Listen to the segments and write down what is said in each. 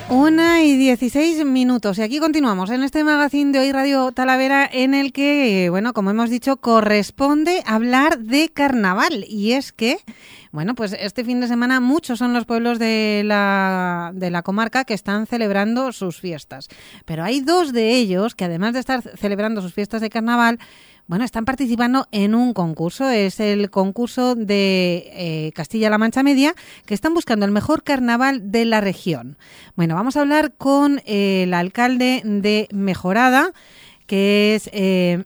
1:16. Y aquí continuamos en este magazine de Hoy Radio Talavera, en el que, bueno, como hemos dicho, corresponde hablar de carnaval. Y es que, bueno, pues este fin de semana muchos son los pueblos de la comarca que están celebrando sus fiestas. Pero hay dos de ellos que, además de estar celebrando sus fiestas de carnaval, bueno, están participando en un concurso. Es el concurso de Castilla-La Mancha Media, que están buscando el mejor carnaval de la región. Bueno, vamos a hablar con el alcalde de Mejorada, que es...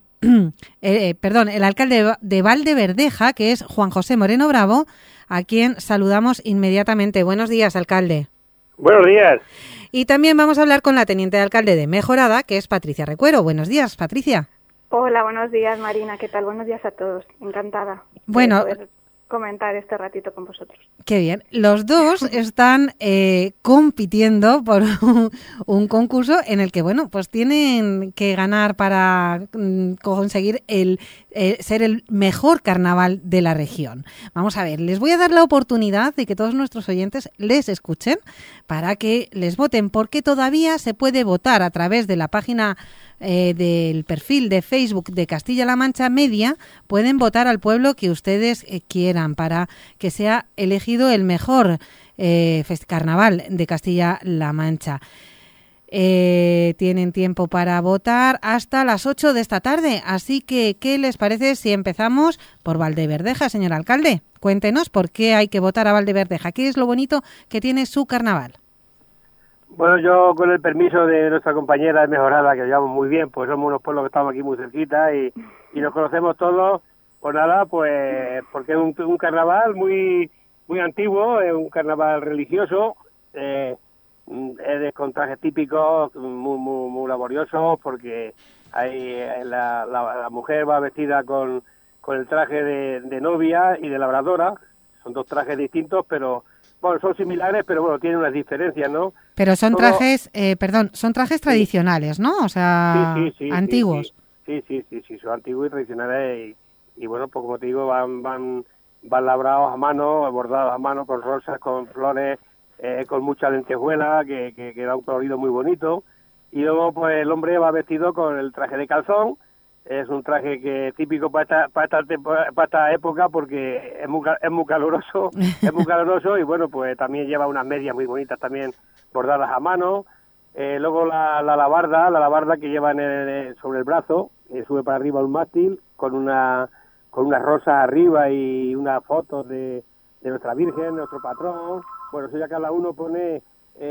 el alcalde de Valdeverdeja, que es Juan José Moreno Bravo, a quien saludamos inmediatamente. Buenos días, alcalde. Buenos días. Y también vamos a hablar con la teniente de alcalde de Mejorada, que es Patricia Recuero. Buenos días, Patricia. Hola, buenos días, Marina. ¿Qué tal? Buenos días a todos. Encantada de poder comentar este ratito con vosotros. Qué bien. Los dos están compitiendo por un concurso en el que, bueno, pues tienen que ganar para conseguir ser el mejor carnaval de la región. Vamos a ver, les voy a dar la oportunidad de que todos nuestros oyentes les escuchen para que les voten, porque todavía se puede votar a través de la página del perfil de Facebook de Castilla-La Mancha Media. Pueden votar al pueblo que ustedes quieran para que sea elegido el mejor carnaval de Castilla-La Mancha. Tienen tiempo para votar hasta las 8 de esta tarde, así que ¿qué les parece si empezamos por Valdeverdeja, señor alcalde? Cuéntenos por qué hay que votar a Valdeverdeja, qué es lo bonito que tiene su carnaval. Bueno, yo con el permiso de nuestra compañera de Mejorada, que llevamos muy bien, pues somos unos pueblos que estamos aquí muy cerquita y nos conocemos todos, pues nada, pues porque es un carnaval muy antiguo, es un carnaval religioso, es con trajes típicos, muy laboriosos, porque ahí la mujer va vestida con el traje de novia y de labradora. Son dos trajes distintos, pero bueno, son similares, pero bueno, tienen unas diferencias, ¿no? Pero son trajes, son trajes tradicionales, ¿no? O sea, sí, antiguos. Sí, son antiguos y tradicionales y bueno, pues como te digo, van labrados a mano, bordados a mano, con rosas, con flores, con mucha lentejuela, que da un colorido muy bonito. Y luego, pues el hombre va vestido con el traje de calzón. Es un traje que es típico para esta época, porque es muy caluroso, y bueno, pues también lleva unas medias muy bonitas también bordadas a mano. Luego la alabarda que lleva sobre el brazo, sube para arriba un mástil con unas rosas arriba y unas fotos de nuestra Virgen, nuestro patrón. Bueno, eso ya cada uno pone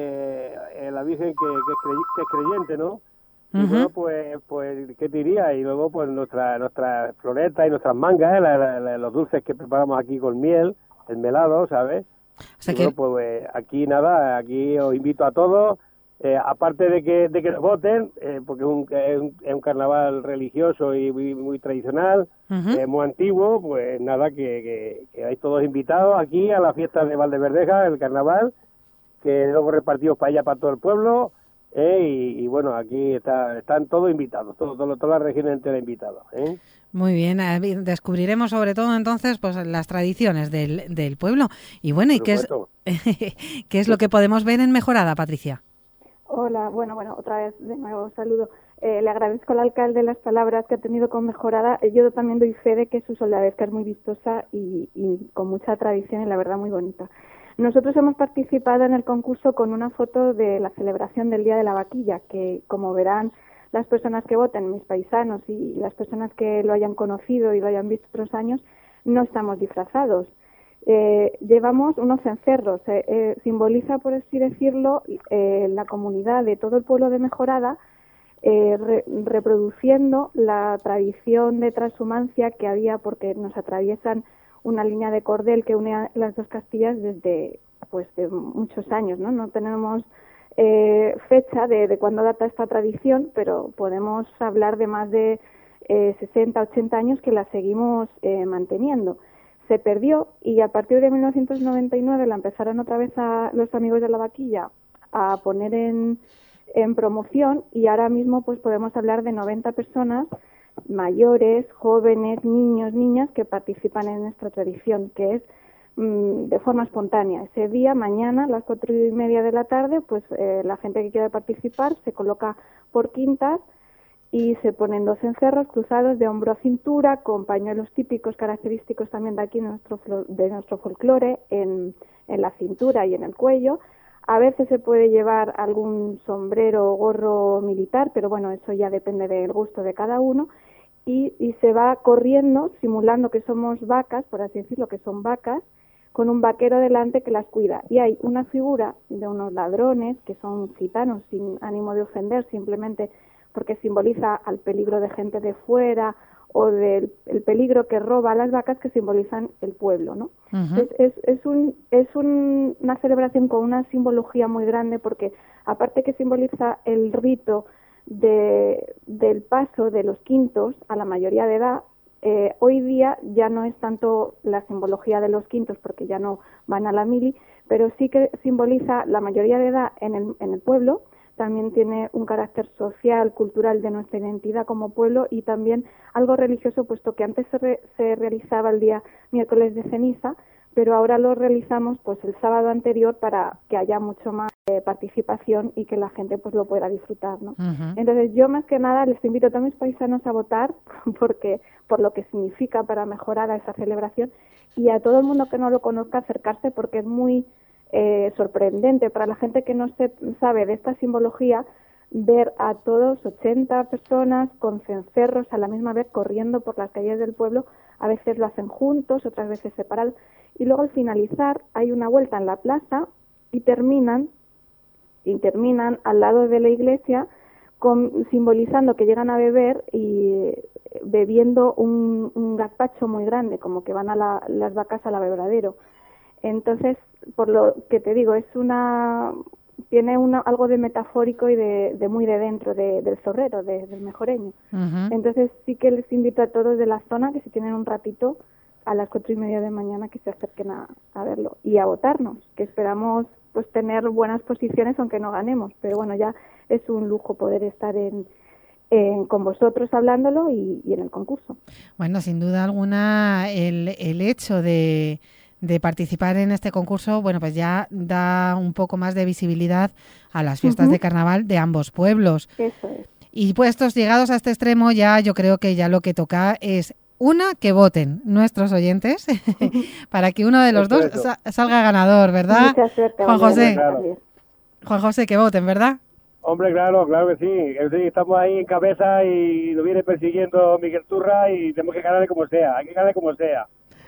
la Virgen que es creyente, ¿no? Y bueno, pues, ¿qué te diría? Y luego, pues, nuestra floreta y nuestras mangas, los dulces que preparamos aquí con miel, el melado, ¿sabes? O sea bueno, pues, aquí os invito a todos, aparte de que nos voten, porque es un carnaval religioso y muy tradicional, muy antiguo, pues nada, que hay todos invitados aquí a la fiesta de Valdeverdeja, el carnaval, que luego repartidos para allá, para todo el pueblo. Y bueno, aquí están todos invitados, toda la región entera invitada. Muy bien, descubriremos sobre todo entonces pues las tradiciones del pueblo. Y bueno, ¿y qué es lo que podemos ver en Mejorada, Patricia? Hola, bueno, otra vez de nuevo saludo. Le agradezco al alcalde las palabras que ha tenido con Mejorada. Yo también doy fe de que su soldadesca es muy vistosa y con mucha tradición y la verdad muy bonita. Nosotros hemos participado en el concurso con una foto de la celebración del Día de la Vaquilla, que como verán las personas que voten, mis paisanos y las personas que lo hayan conocido y lo hayan visto otros años, no estamos disfrazados. Llevamos unos cencerros, simboliza, por así decirlo, la comunidad de todo el pueblo de Mejorada, reproduciendo la tradición de transhumancia que había, porque nos atraviesan una línea de cordel que une a las dos Castillas desde de muchos años, ¿no? No tenemos fecha de cuándo data esta tradición, pero podemos hablar de más de 60, 80 años que la seguimos manteniendo. Se perdió y a partir de 1999 la empezaron otra vez a los amigos de la vaquilla a poner en promoción, y ahora mismo pues podemos hablar de 90 personas mayores, jóvenes, niños, niñas que participan en nuestra tradición, que es de forma espontánea. Ese día, mañana, a las 4:30 de la tarde, pues la gente que quiera participar se coloca por quintas y se ponen 2 cencerros cruzados de hombro a cintura, con pañuelos típicos, característicos también de aquí de nuestro folclore, en la cintura y en el cuello. A veces se puede llevar algún sombrero o gorro militar, pero bueno, eso ya depende del gusto de cada uno. Y se va corriendo, simulando que somos vacas, por así decirlo, que son vacas, con un vaquero delante que las cuida. Y hay una figura de unos ladrones, que son gitanos, sin ánimo de ofender, simplemente porque simboliza al peligro de gente de fuera o del el peligro que roba a las vacas, que simbolizan el pueblo, ¿no? Uh-huh. Es una celebración con una simbología muy grande, porque aparte que simboliza el rito del paso de los quintos a la mayoría de edad, hoy día ya no es tanto la simbología de los quintos, porque ya no van a la mili, pero sí que simboliza la mayoría de edad en el pueblo. También tiene un carácter social, cultural de nuestra identidad como pueblo, y también algo religioso, puesto que antes se realizaba el día miércoles de ceniza, pero ahora lo realizamos pues el sábado anterior, para que haya mucho más participación y que la gente pues lo pueda disfrutar, ¿no? Uh-huh. Entonces yo más que nada les invito a todos mis paisanos a votar, porque por lo que significa para mejorar a esa celebración, y a todo el mundo que no lo conozca acercarse, porque es muy sorprendente para la gente que no sabe de esta simbología, ver a todos 80 personas con cencerros a la misma vez corriendo por las calles del pueblo. A veces lo hacen juntos, otras veces separados, y luego al finalizar hay una vuelta en la plaza y terminan al lado de la iglesia, simbolizando que llegan a beber, y bebiendo un gazpacho muy grande, como que van a las vacas al abrevadero. Entonces, por lo que te digo, tiene algo de metafórico y de muy de dentro del zorrero, del mejoreño. Uh-huh. Entonces sí que les invito a todos de la zona, que si tienen un ratito, a las 4:30 de mañana, que se acerquen a verlo y a votarnos, que esperamos pues tener buenas posiciones aunque no ganemos, pero bueno, ya es un lujo poder estar con vosotros hablándolo y en el concurso. Bueno, sin duda alguna el hecho de participar en este concurso, bueno, pues ya da un poco más de visibilidad a las fiestas uh-huh. de carnaval de ambos pueblos. Eso es. Y puestos llegados a este extremo, ya yo creo que ya lo que toca es que voten nuestros oyentes para que uno de los dos salga ganador, ¿verdad? Mucha suerte, Juan José. Claro. Juan José, que voten, ¿verdad? Hombre, claro que sí. Estamos ahí en cabeza y nos viene persiguiendo Miguel Turra, y tenemos que ganarle como sea. Hay que ganarle como sea.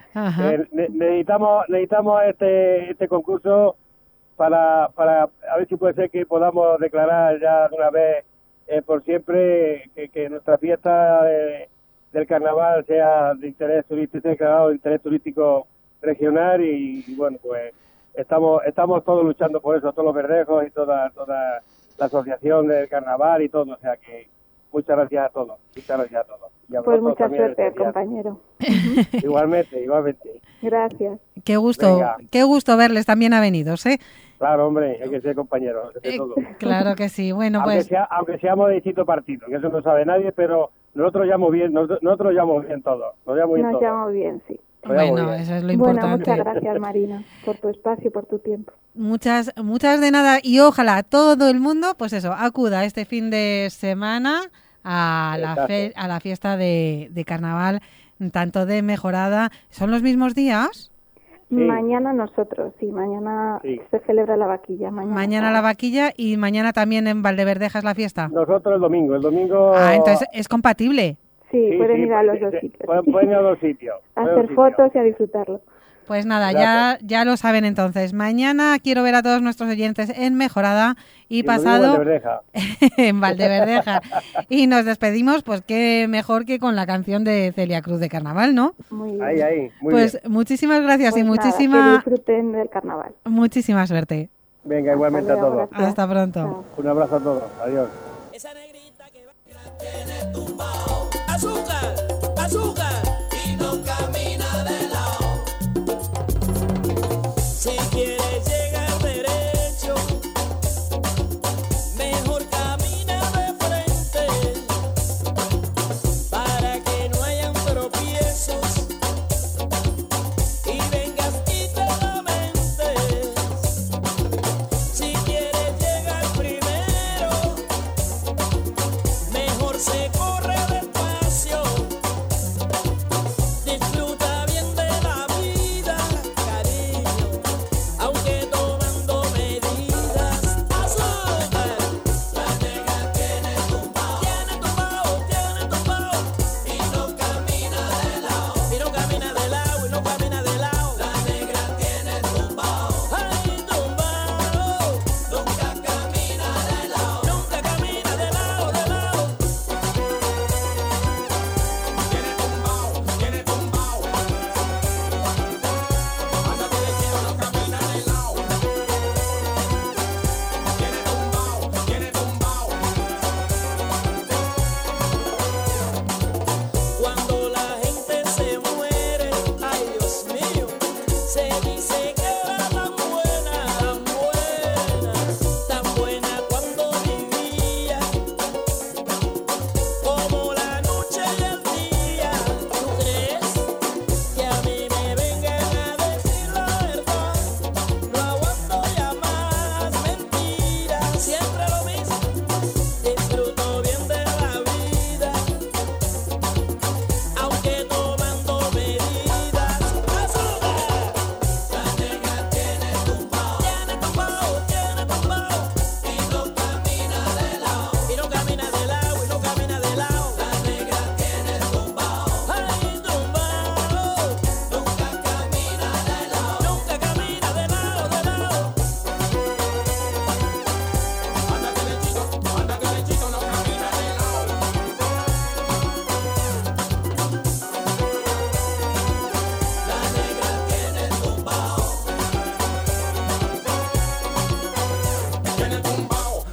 Necesitamos este concurso para a ver si puede ser que podamos declarar ya de una vez por siempre que nuestra fiesta del carnaval sea de interés turístico, declarado de interés turístico regional, y bueno, pues estamos todos luchando por eso, todos los verdejos y toda la asociación del carnaval y todo, o sea que muchas gracias a todos. Pues mucha suerte, compañero. Igualmente. Gracias. Qué gusto verles también avenidos, ¿eh? Claro, hombre, hay que ser compañeros de todo. Claro que sí. Bueno, aunque seamos de distinto partido, que eso no sabe nadie, pero nosotros llamamos bien, nosotros llamamos bien todos. Nos llamamos bien, sí. Bueno, eso es lo importante. Bueno, muchas gracias, Marina, por tu espacio y por tu tiempo. Muchas de nada, y ojalá todo el mundo, pues eso, acuda este fin de semana a la fiesta de carnaval, tanto de Mejorada. ¿Son los mismos días? Sí. Mañana nosotros, mañana se celebra la vaquilla. Mañana la vaquilla, y mañana también en Valdeverdeja es la fiesta. Nosotros el domingo. Ah, entonces es compatible. Sí, pueden ir a los dos sitios. Pueden ir a los sitios. A hacer fotos y a disfrutarlo. Pues nada, ya lo saben entonces. Mañana quiero ver a todos nuestros oyentes en Mejorada y pasado en Valdeverdeja. Y nos despedimos, pues qué mejor que con la canción de Celia Cruz de Carnaval, ¿no? Muy bien. Ahí, muy pues bien. Muchísimas gracias pues y nada, muchísima... que disfruten del carnaval. Muchísima suerte. Venga, igualmente a todos. Hasta pronto. Chao. Un abrazo a todos. Adiós. Esa negrita que va tiene tumbao. Azúcar, y no camina de lado. Si quieres llegar derecho, mejor camina de frente, para que no hayan tropiezos y vengas y te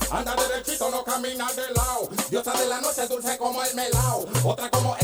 anda derechito, no camina de lado. Diosa de la noche, dulce como el melao. Otra como